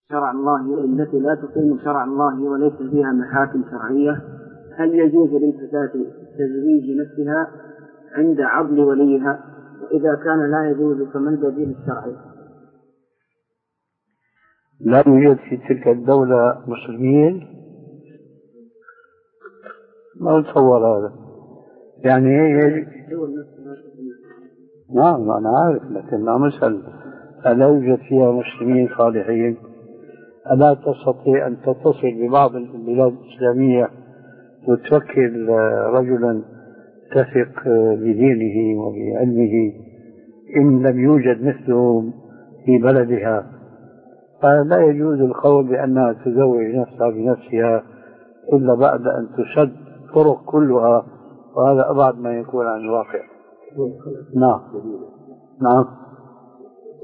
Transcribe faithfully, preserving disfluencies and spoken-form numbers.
شرع الله التي لا تقيم شرع الله وليس فيها محاكم شرعية، هل يجوز للفتاة تزويج نفسها عند عضل وليها؟ وإذا كان لا يجوز فما البديل الشرعي؟ لا يوجد في تلك الدولة مسلمين؟ ما أتصور هذا. يعني هي نعم أنا عارف، لكن مثل ألا يوجد فيها مسلمين صالحين؟ ألا تستطيع أن تتصل ببعض البلاد الإسلامية وتوكل رجلا تثق بدينه وبعلمه إن لم يوجد مثله في بلدها؟ فلا يجوز القول بأنها تزوج نفسها بنفسها إلا بعد أن تسد طرق كلها، وهذا أبعد ما يكون عن الواقع. نعم نعم.